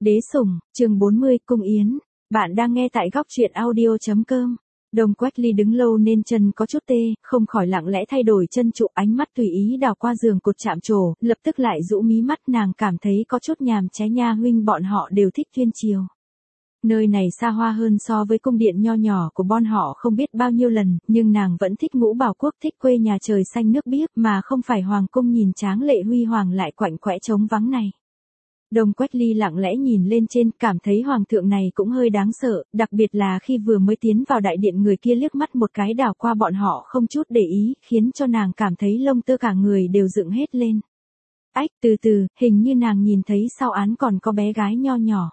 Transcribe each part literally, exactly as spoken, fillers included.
Đế sủng, chương bốn mươi, cung yến. Bạn đang nghe tại góc truyện audio chấm com. Đồng Quách Ly đứng lâu nên chân có chút tê, không khỏi lặng lẽ thay đổi chân trụ, ánh mắt tùy ý đảo qua giường cột chạm trổ, lập tức lại rũ mí mắt, nàng cảm thấy có chút nhàm chán. Nha huynh bọn họ đều thích Tuyên Triều. Nơi này xa hoa hơn so với cung điện nho nhỏ của bọn họ không biết bao nhiêu lần, nhưng nàng vẫn thích Ngũ Bảo Quốc, thích quê nhà trời xanh nước biếc, mà không phải hoàng cung nhìn tráng lệ huy hoàng lại quạnh quẽ trống vắng này. Đồng Quách Ly lặng lẽ nhìn lên trên, cảm thấy hoàng thượng này cũng hơi đáng sợ, đặc biệt là khi vừa mới tiến vào đại điện, người kia liếc mắt một cái đảo qua bọn họ không chút để ý, khiến cho nàng cảm thấy lông tơ cả người đều dựng hết lên. Ách, từ từ, hình như nàng nhìn thấy sau án còn có bé gái nho nhỏ.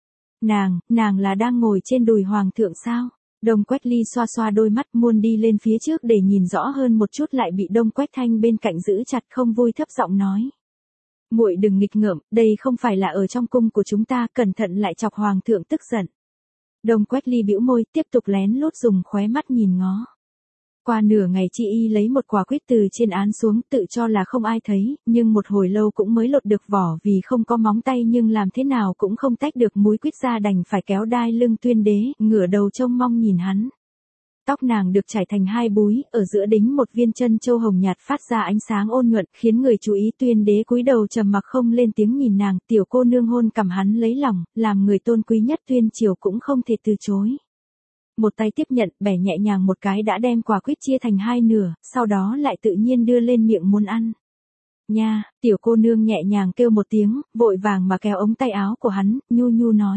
Nàng, nàng là đang ngồi trên đùi hoàng thượng sao? Đồng Quách Ly xoa xoa đôi mắt, muốn đi lên phía trước để nhìn rõ hơn một chút, lại bị Đông Quách Thanh bên cạnh giữ chặt, không vui thấp giọng nói. Muội đừng nghịch ngợm, đây không phải là ở trong cung của chúng ta, cẩn thận lại chọc hoàng thượng tức giận. Đồng Quách Ly bĩu môi, tiếp tục lén lút dùng khóe mắt nhìn ngó. Qua nửa ngày chị y lấy một quả quýt từ trên án xuống, tự cho là không ai thấy, nhưng một hồi lâu cũng mới lột được vỏ, vì không có móng tay nhưng làm thế nào cũng không tách được múi quýt ra, đành phải kéo đai lưng Tuyên Đế, ngửa đầu trông mong nhìn hắn. Tóc nàng được trải thành hai búi, ở giữa đính một viên chân châu hồng nhạt phát ra ánh sáng ôn nhuận, khiến người chú ý. Tuyên Đế cúi đầu trầm mặc không lên tiếng nhìn nàng, tiểu cô nương hôn cằm hắn lấy lòng, làm người tôn quý nhất Tuyên Triều cũng không thể từ chối. Một tay tiếp nhận, bẻ nhẹ nhàng một cái đã đem quả quýt chia thành hai nửa, sau đó lại tự nhiên đưa lên miệng muốn ăn. Nha, tiểu cô nương nhẹ nhàng kêu một tiếng, vội vàng mà kéo ống tay áo của hắn, nhu nhu nói.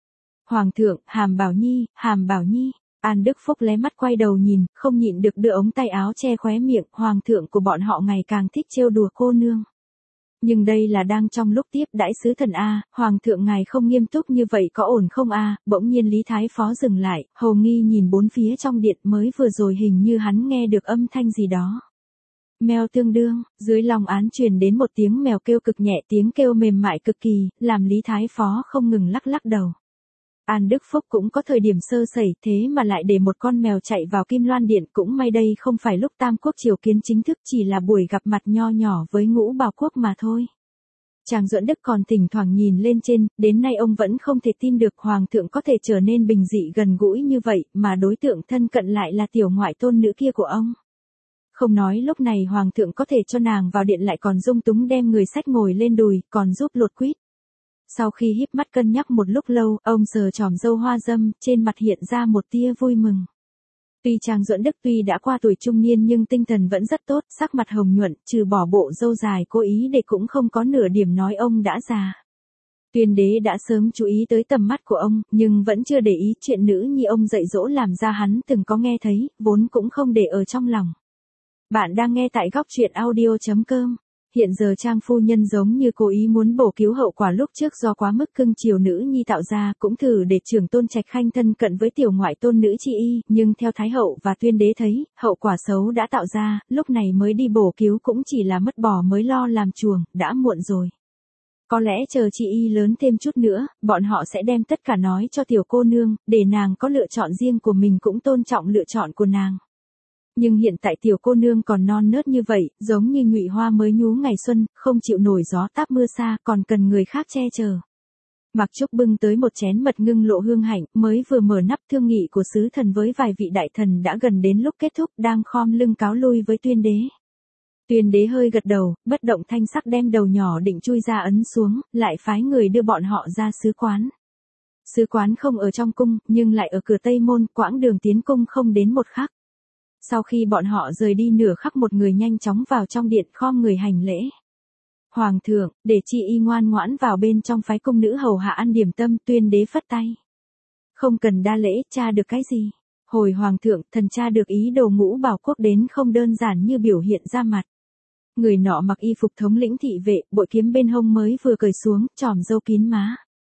Hoàng thượng, Hàm Bảo Nhi, Hàm Bảo Nhi. An Đức Phúc lé mắt quay đầu nhìn, không nhịn được đưa ống tay áo che khóe miệng, hoàng thượng của bọn họ ngày càng thích trêu đùa cô nương. Nhưng đây là đang trong lúc tiếp đãi sứ thần a, hoàng thượng ngài không nghiêm túc như vậy có ổn không a? Bỗng nhiên Lý Thái Phó dừng lại, hầu nghi nhìn bốn phía trong điện, mới vừa rồi hình như hắn nghe được âm thanh gì đó. Mèo tương đương, dưới lòng án truyền đến một tiếng mèo kêu cực nhẹ, tiếng kêu mềm mại cực kỳ, làm Lý Thái Phó không ngừng lắc lắc đầu. An Đức Phúc cũng có thời điểm sơ sẩy, thế mà lại để một con mèo chạy vào Kim Loan Điện, cũng may đây không phải lúc Tam Quốc triều kiến chính thức, chỉ là buổi gặp mặt nho nhỏ với Ngũ Bảo Quốc mà thôi. Chàng Duẫn Đức còn thỉnh thoảng nhìn lên trên, đến nay ông vẫn không thể tin được hoàng thượng có thể trở nên bình dị gần gũi như vậy, mà đối tượng thân cận lại là tiểu ngoại tôn nữ kia của ông. Không nói lúc này hoàng thượng có thể cho nàng vào điện, lại còn dung túng đem người sách ngồi lên đùi, còn giúp lột quýt. Sau khi híp mắt cân nhắc một lúc lâu, ông sờ chòm râu hoa dâm, trên mặt hiện ra một tia vui mừng. Tuy chàng Duẫn Đức tuy đã qua tuổi trung niên nhưng tinh thần vẫn rất tốt, sắc mặt hồng nhuận, trừ bỏ bộ râu dài cố ý để cũng không có nửa điểm nói ông đã già. Tuyên Đế đã sớm chú ý tới tầm mắt của ông, nhưng vẫn chưa để ý chuyện nữ nhi ông dạy dỗ làm ra hắn từng có nghe thấy, vốn cũng không để ở trong lòng. Bạn đang nghe tại góc truyện audio chấm com. Hiện giờ Trang phu nhân giống như cố ý muốn bổ cứu hậu quả lúc trước do quá mức cưng chiều nữ nhi tạo ra, cũng thử để trưởng tôn Trạch Khanh thân cận với tiểu ngoại tôn nữ chi y, nhưng theo Thái hậu và Tuyên Đế thấy, hậu quả xấu đã tạo ra, lúc này mới đi bổ cứu cũng chỉ là mất bò mới lo làm chuồng, đã muộn rồi. Có lẽ chờ chị y lớn thêm chút nữa, bọn họ sẽ đem tất cả nói cho tiểu cô nương, để nàng có lựa chọn riêng của mình, cũng tôn trọng lựa chọn của nàng. Nhưng hiện tại tiểu cô nương còn non nớt như vậy, giống như nhụy hoa mới nhú ngày xuân, không chịu nổi gió táp mưa xa, còn cần người khác che chở. Mặc Trúc bưng tới một chén mật ngưng lộ hương hạnh, mới vừa mở nắp, thương nghị của sứ thần với vài vị đại thần đã gần đến lúc kết thúc, đang khom lưng cáo lui với Tuyên Đế. Tuyên Đế hơi gật đầu, bất động thanh sắc đem đầu nhỏ định chui ra ấn xuống, lại phái người đưa bọn họ ra sứ quán. Sứ quán không ở trong cung, nhưng lại ở cửa Tây Môn, quãng đường tiến cung không đến một khắc. Sau khi bọn họ rời đi nửa khắc, một người nhanh chóng vào trong điện, khom người hành lễ. Hoàng thượng, để chị y ngoan ngoãn vào bên trong phái cung nữ hầu hạ ăn điểm tâm. Tuyên Đế phất tay. Không cần đa lễ, tra được cái gì? Hồi hoàng thượng, thần tra được ý đồ Ngũ Bảo Quốc đến không đơn giản như biểu hiện ra mặt. Người nọ mặc y phục thống lĩnh thị vệ, bội kiếm bên hông mới vừa cởi xuống, tròm râu kín má.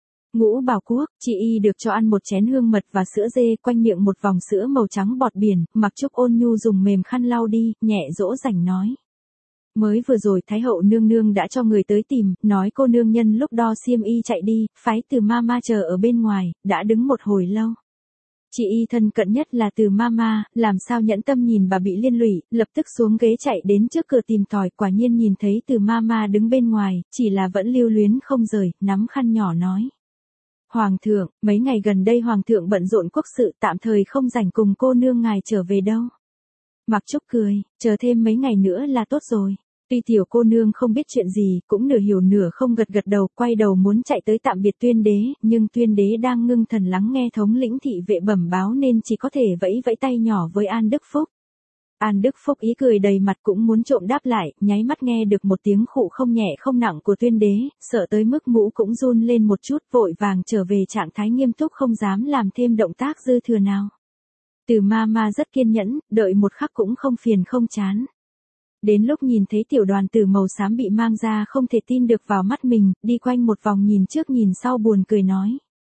Ngũ Bảo Quốc, chị y được cho ăn một chén hương mật và sữa dê, quanh miệng một vòng sữa màu trắng bọt biển. Mặc Trúc ôn nhu dùng mềm khăn lau đi, nhẹ dỗ dành nói. Mới vừa rồi Thái hậu nương nương đã cho người tới tìm, nói cô nương nhân lúc đo xiêm y chạy đi, phái Từ Mama chờ ở bên ngoài, đã đứng một hồi lâu. Chị y thân cận nhất là Từ Mama, làm sao nhẫn tâm nhìn bà bị liên lụy, lập tức xuống ghế chạy đến trước cửa tìm tòi, quả nhiên nhìn thấy Từ Mama đứng bên ngoài, chỉ là vẫn lưu luyến không rời, nắm khăn nhỏ nói. Hoàng thượng, mấy ngày gần đây Hoàng thượng bận rộn quốc sự tạm thời không rảnh cùng cô nương ngài trở về đâu. Mặc Trúc cười, chờ thêm mấy ngày nữa là tốt rồi. Tuy tiểu cô nương không biết chuyện gì, cũng nửa hiểu nửa không gật gật đầu, quay đầu muốn chạy tới tạm biệt Tuyên đế, nhưng Tuyên đế đang ngưng thần lắng nghe thống lĩnh thị vệ bẩm báo nên chỉ có thể vẫy vẫy tay nhỏ với An Đức Phúc. An Đức Phúc ý cười đầy mặt cũng muốn trộm đáp lại, nháy mắt nghe được một tiếng khụ không nhẹ không nặng của Tuyên đế, sợ tới mức mũ cũng run lên một chút, vội vàng trở về trạng thái nghiêm túc không dám làm thêm động tác dư thừa nào. Từ ma ma rất kiên nhẫn, đợi một khắc cũng không phiền không chán. Đến lúc nhìn thấy tiểu đoàn tử màu xám bị mang ra không thể tin được vào mắt mình, đi quanh một vòng nhìn trước nhìn sau buồn cười nói.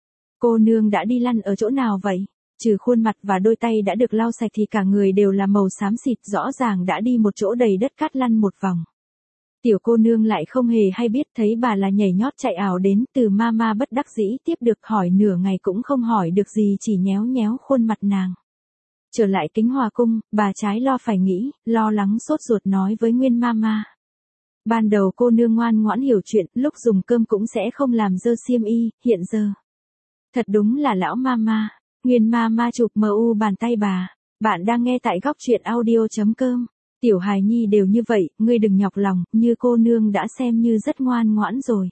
Cô nương đã đi lăn ở chỗ nào vậy? Trừ khuôn mặt và đôi tay đã được lau sạch thì cả người đều là màu xám xịt, rõ ràng đã đi một chỗ đầy đất cát lăn một vòng. Tiểu cô nương lại không hề hay biết, thấy bà là nhảy nhót chạy ảo đến, Từ ma ma bất đắc dĩ tiếp được hỏi nửa ngày cũng không hỏi được gì, chỉ nhéo nhéo khuôn mặt nàng. Trở lại Kính Hòa cung, bà trái lo phải nghĩ, lo lắng sốt ruột nói với Nguyên ma ma. Ban đầu cô nương ngoan ngoãn hiểu chuyện, lúc dùng cơm cũng sẽ không làm dơ xiêm y, hiện giờ. Thật đúng là lão ma ma. Nguyên ma ma chụp mờ u bàn tay bà. Bạn đang nghe tại góc truyện audio chấm com. Tiểu hài nhi đều như vậy, ngươi đừng nhọc lòng, như cô nương đã xem như rất ngoan ngoãn rồi.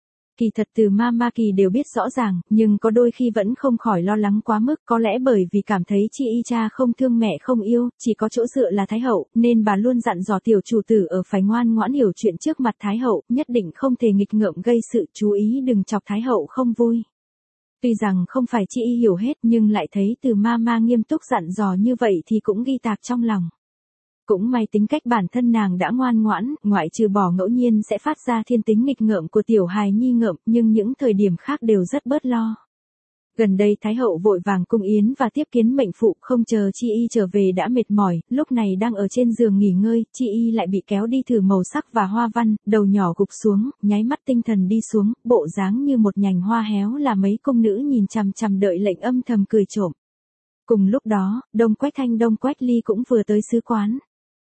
Kỳ thật Từ ma ma kỳ đều biết rõ ràng, nhưng có đôi khi vẫn không khỏi lo lắng quá mức, có lẽ bởi vì cảm thấy chi y cha không thương mẹ không yêu, chỉ có chỗ dựa là Thái hậu, nên bà luôn dặn dò tiểu chủ tử ở phải ngoan ngoãn hiểu chuyện trước mặt Thái hậu, nhất định không thể nghịch ngợm gây sự, chú ý đừng chọc Thái hậu không vui. Tuy rằng không phải chi y hiểu hết nhưng lại thấy Từ ma ma nghiêm túc dặn dò như vậy thì cũng ghi tạc trong lòng. Cũng may tính cách bản thân nàng đã ngoan ngoãn, ngoại trừ bỏ ngẫu nhiên sẽ phát ra thiên tính nghịch ngợm của tiểu hài nhi ngợm, nhưng những thời điểm khác đều rất bớt lo. Gần đây Thái hậu vội vàng cung yến và tiếp kiến mệnh phụ, không chờ chi y trở về đã mệt mỏi, lúc này đang ở trên giường nghỉ ngơi, chi y lại bị kéo đi thử màu sắc và hoa văn, đầu nhỏ gục xuống, nháy mắt tinh thần đi xuống, bộ dáng như một nhành hoa héo là mấy cung nữ nhìn chằm chằm đợi lệnh âm thầm cười trộm. Cùng lúc đó, Đông Quách Thanh Đông Quách Ly cũng vừa tới sứ quán.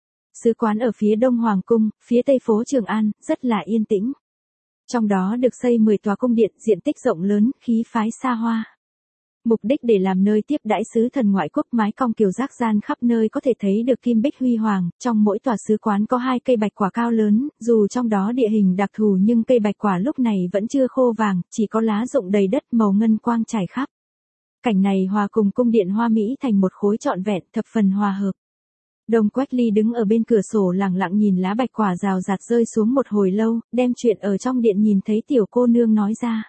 Sứ quán ở phía đông Hoàng cung, phía tây phố Trường An, rất là yên tĩnh. Trong đó được xây mười tòa cung điện, diện tích rộng lớn, khí phái xa hoa. Mục đích để làm nơi tiếp đãi sứ thần ngoại quốc, mái cong kiều giác gian khắp nơi có thể thấy được kim bích huy hoàng, trong mỗi tòa sứ quán có hai cây bạch quả cao lớn, dù trong đó địa hình đặc thù nhưng cây bạch quả lúc này vẫn chưa khô vàng, chỉ có lá rụng đầy đất màu ngân quang trải khắp. Cảnh này hòa cùng cung điện hoa mỹ thành một khối trọn vẹn, thập phần hòa hợp. Đông Quách Ly đứng ở bên cửa sổ lặng lặng nhìn lá bạch quả rào rạt rơi xuống một hồi lâu, đem chuyện ở trong điện nhìn thấy tiểu cô nương nói ra.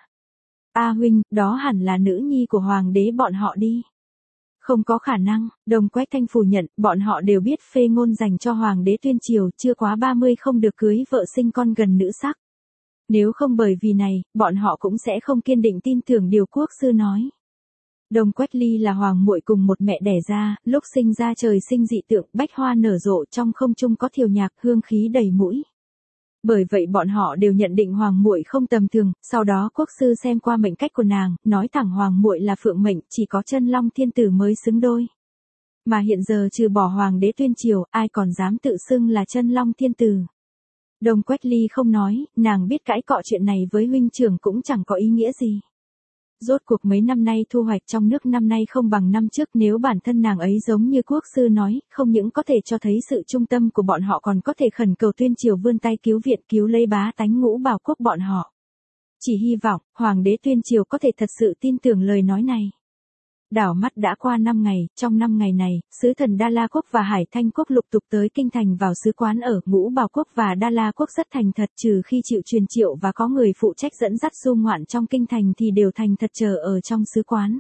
A huynh, đó hẳn là nữ nhi của hoàng đế bọn họ đi. Không có khả năng, Đông Quách Thanh phủ nhận, bọn họ đều biết phê ngôn dành cho hoàng đế Tuyên triều, chưa quá ba mươi không được cưới vợ sinh con gần nữ sắc. Nếu không bởi vì này, bọn họ cũng sẽ không kiên định tin tưởng điều quốc sư nói. Đông Quách Ly là hoàng muội cùng một mẹ đẻ ra, lúc sinh ra trời sinh dị tượng, bách hoa nở rộ, trong không trung có thiều nhạc, hương khí đầy mũi. Bởi vậy bọn họ đều nhận định hoàng muội không tầm thường, sau đó quốc sư xem qua mệnh cách của nàng, nói thẳng hoàng muội là phượng mệnh, chỉ có Chân Long thiên tử mới xứng đôi. Mà hiện giờ trừ bỏ hoàng đế Tuyên triều, ai còn dám tự xưng là Chân Long thiên tử. Đông Quách Ly không nói, nàng biết cãi cọ chuyện này với huynh trưởng cũng chẳng có ý nghĩa gì. Rốt cuộc mấy năm nay thu hoạch trong nước năm nay không bằng năm trước, nếu bản thân nàng ấy giống như quốc sư nói, không những có thể cho thấy sự trung tâm của bọn họ còn có thể khẩn cầu Tuyên triều vươn tay cứu viện, cứu lấy bá tánh Ngũ Bảo quốc bọn họ. Chỉ hy vọng, hoàng đế Tuyên triều có thể thật sự tin tưởng lời nói này. Đảo mắt đã qua năm ngày, trong năm ngày này, sứ thần Đa La quốc và Hải Thanh quốc lục tục tới kinh thành vào sứ quán ở, Ngũ Bảo quốc và Đa La quốc rất thành thật, trừ khi chịu truyền triệu và có người phụ trách dẫn dắt du ngoạn trong kinh thành thì đều thành thật chờ ở trong sứ quán.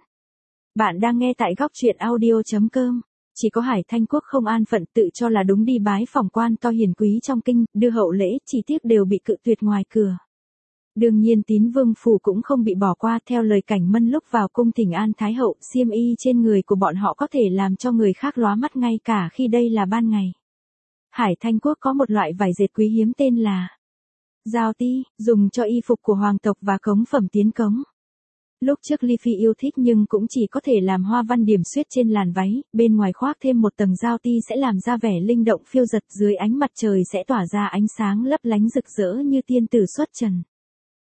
Bạn đang nghe tại góc truyện audio chấm com. Chỉ có Hải Thanh quốc không an phận, tự cho là đúng đi bái phỏng quan to hiền quý trong kinh, đưa hậu lễ, chỉ tiếc đều bị cự tuyệt ngoài cửa. Đương nhiên Tín Vương phủ cũng không bị bỏ qua, theo lời Cảnh Mân lúc vào cung thỉnh an Thái hậu, xiêm y trên người của bọn họ có thể làm cho người khác lóa mắt ngay cả khi đây là ban ngày. Hải Thanh quốc có một loại vải dệt quý hiếm tên là giao ti, dùng cho y phục của hoàng tộc và cống phẩm tiến cống. Lúc trước Ly Phi yêu thích nhưng cũng chỉ có thể làm hoa văn điểm xuyết trên làn váy, bên ngoài khoác thêm một tầng giao ti sẽ làm ra vẻ linh động phiêu giật, dưới ánh mặt trời sẽ tỏa ra ánh sáng lấp lánh rực rỡ như tiên tử xuất trần.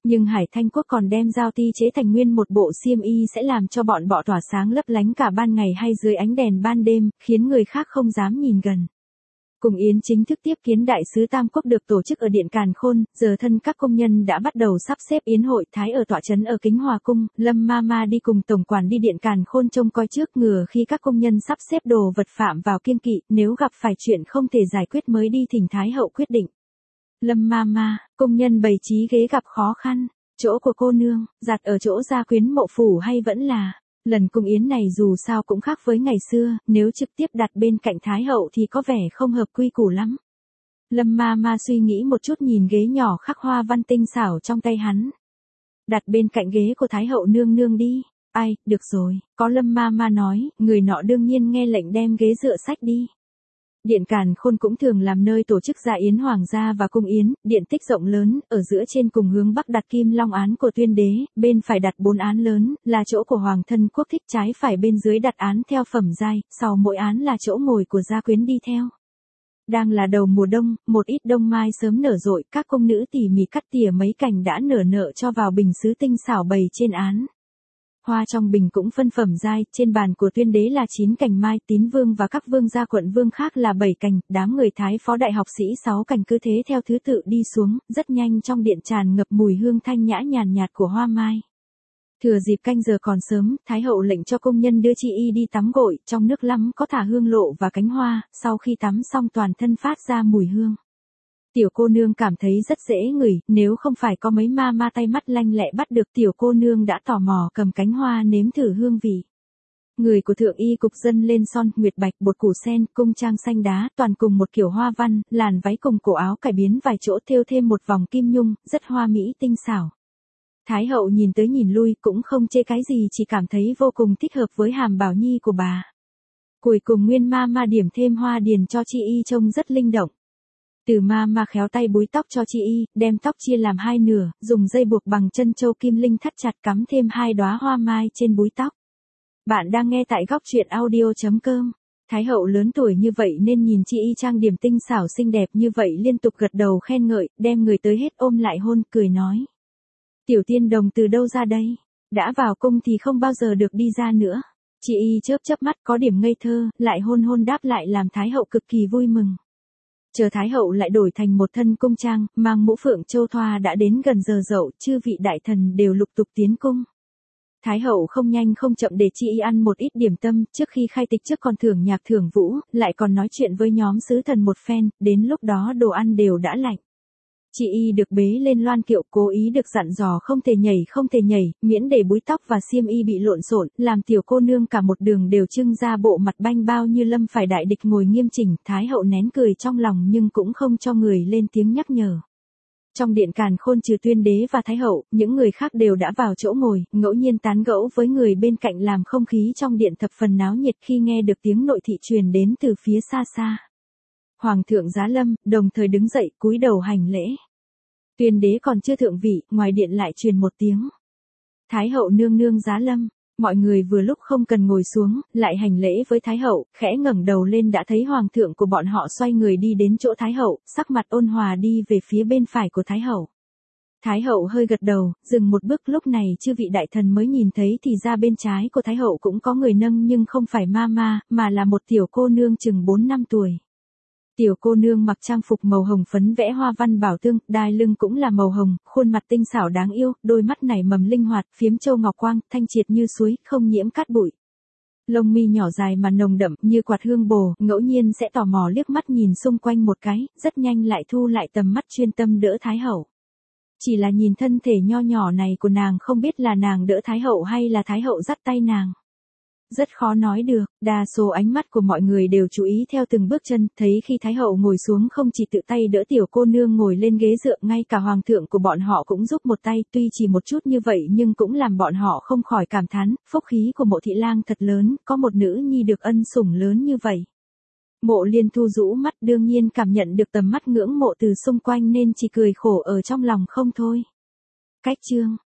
Nhưng Hải Thanh Quốc còn đem giao ti chế thành nguyên một bộ xiêm y sẽ làm cho bọn bọ tỏa sáng lấp lánh cả ban ngày hay dưới ánh đèn ban đêm, khiến người khác không dám nhìn gần. Cùng yến chính thức tiếp kiến đại sứ Tam Quốc được tổ chức ở Điện Càn Khôn, giờ thân các công nhân đã bắt đầu sắp xếp yến hội. Thái ở tọa trấn ở Kính Hòa Cung, Lâm Mama đi cùng tổng quản đi Điện Càn Khôn trông coi trước ngừa khi các công nhân sắp xếp đồ vật phạm vào kiêng kỵ, nếu gặp phải chuyện không thể giải quyết mới đi thỉnh Thái hậu quyết định. Lâm Mama, công nhân bày trí ghế gặp khó khăn, chỗ của cô nương, giặt ở chỗ gia quyến mộ phủ hay vẫn là... Lần cung yến này dù sao cũng khác với ngày xưa, nếu trực tiếp đặt bên cạnh Thái hậu thì có vẻ không hợp quy củ lắm. Lâm Mama suy nghĩ một chút nhìn ghế nhỏ khắc hoa văn tinh xảo trong tay hắn. Đặt bên cạnh ghế của Thái hậu nương nương đi. Ai, được rồi, có Lâm Mama nói, người nọ đương nhiên nghe lệnh đem ghế dựa sách đi. Điện Càn Khôn cũng thường làm nơi tổ chức dạ yến hoàng gia và cung yến, điện tích rộng lớn, ở giữa trên cùng hướng bắc đặt kim long án của tuyên đế, bên phải đặt bốn án lớn, là chỗ của hoàng thân quốc thích, trái phải bên dưới đặt án theo phẩm giai, sau mỗi án là chỗ ngồi của gia quyến đi theo. Đang là đầu mùa đông, một ít đông mai sớm nở rộ, các công nữ tỉ mỉ cắt tỉa mấy cành đã nở nở cho vào bình sứ tinh xảo bày trên án. Hoa trong bình cũng phân phẩm giai, trên bàn của tuyên đế là chín cành mai, tín vương và các vương gia quận vương khác là bảy cành, đám người thái phó đại học sĩ sáu cành, cứ thế theo thứ tự đi xuống, rất nhanh trong điện tràn ngập mùi hương thanh nhã nhàn nhạt của hoa mai. Thừa dịp canh giờ còn sớm, Thái hậu lệnh cho công nhân đưa chị y đi tắm gội, trong nước lắm có thả hương lộ và cánh hoa, sau khi tắm xong toàn thân phát ra mùi hương. Tiểu cô nương cảm thấy rất dễ ngửi, nếu không phải có mấy ma ma tay mắt lanh lẹ bắt được, tiểu cô nương đã tò mò cầm cánh hoa nếm thử hương vị. Người của thượng y cục dân lên son, nguyệt bạch, bột củ sen, cung trang xanh đá, toàn cùng một kiểu hoa văn, làn váy cùng cổ áo cải biến vài chỗ thêu thêm một vòng kim nhung, rất hoa mỹ tinh xảo. Thái hậu nhìn tới nhìn lui cũng không chê cái gì, chỉ cảm thấy vô cùng thích hợp với hàm bảo nhi của bà. Cuối cùng nguyên ma ma điểm thêm hoa điền cho chị y trông rất linh động. Từ ma ma khéo tay búi tóc cho chị y, đem tóc chia làm hai nửa, dùng dây buộc bằng chân châu kim linh thắt chặt, cắm thêm hai đóa hoa mai trên búi tóc. Bạn đang nghe tại góc truyện audio chấm com. Thái hậu lớn tuổi như vậy nên nhìn chị y trang điểm tinh xảo xinh đẹp như vậy liên tục gật đầu khen ngợi, đem người tới hết ôm lại hôn, cười nói. Tiểu tiên đồng từ đâu ra đây? Đã vào cung thì không bao giờ được đi ra nữa. Chị y chớp chớp mắt có điểm ngây thơ, lại hôn hôn đáp lại làm Thái hậu cực kỳ vui mừng. Chờ Thái hậu lại đổi thành một thân cung trang, mang mũ phượng châu thoa đã đến gần giờ dậu, chư vị đại thần đều lục tục tiến cung. Thái hậu không nhanh không chậm để chị y ăn một ít điểm tâm, trước khi khai tịch trước còn thưởng nhạc thưởng vũ, lại còn nói chuyện với nhóm sứ thần một phen, đến lúc đó đồ ăn đều đã lạnh. Chị y được bế lên loan kiệu, cố ý được dặn dò không thể nhảy không thể nhảy, miễn để búi tóc và xiêm y bị lộn xộn, làm tiểu cô nương cả một đường đều trưng ra bộ mặt banh bao như lâm phải đại địch ngồi nghiêm chỉnh. Thái hậu nén cười trong lòng nhưng cũng không cho người lên tiếng nhắc nhở. Trong điện Càn Khôn trừ tuyên đế và Thái hậu, những người khác đều đã vào chỗ ngồi, ngẫu nhiên tán gẫu với người bên cạnh làm không khí trong điện thập phần náo nhiệt khi nghe được tiếng nội thị truyền đến từ phía xa xa. Hoàng thượng giá lâm, đồng thời đứng dậy cúi đầu hành lễ. Tuyên đế còn chưa thượng vị, ngoài điện lại truyền một tiếng. Thái hậu nương nương giá lâm, mọi người vừa lúc không cần ngồi xuống, lại hành lễ với Thái hậu, khẽ ngẩng đầu lên đã thấy hoàng thượng của bọn họ xoay người đi đến chỗ Thái hậu, sắc mặt ôn hòa đi về phía bên phải của Thái hậu. Thái hậu hơi gật đầu, dừng một bước, lúc này chư vị đại thần mới nhìn thấy thì ra bên trái của Thái hậu cũng có người nâng nhưng không phải ma ma, mà là một tiểu cô nương chừng bốn năm tuổi. Tiểu cô nương mặc trang phục màu hồng phấn vẽ hoa văn bảo tương, đai lưng cũng là màu hồng, khuôn mặt tinh xảo đáng yêu, đôi mắt nảy mầm linh hoạt, phiếm châu ngọc quang, thanh triệt như suối, không nhiễm cát bụi. Lông mi nhỏ dài mà nồng đậm như quạt hương bồ, ngẫu nhiên sẽ tò mò liếc mắt nhìn xung quanh một cái, rất nhanh lại thu lại tầm mắt chuyên tâm đỡ Thái hậu. Chỉ là nhìn thân thể nho nhỏ này của nàng không biết là nàng đỡ Thái hậu hay là Thái hậu dắt tay nàng. Rất khó nói được, đa số ánh mắt của mọi người đều chú ý theo từng bước chân, thấy khi Thái hậu ngồi xuống không chỉ tự tay đỡ tiểu cô nương ngồi lên ghế dựa, ngay cả hoàng thượng của bọn họ cũng giúp một tay, tuy chỉ một chút như vậy nhưng cũng làm bọn họ không khỏi cảm thán, phúc khí của Mộ thị lang thật lớn, có một nữ nhi được ân sủng lớn như vậy. Mộ Liên Thu rũ mắt, đương nhiên cảm nhận được tầm mắt ngưỡng mộ từ xung quanh nên chỉ cười khổ ở trong lòng không thôi. Cách chương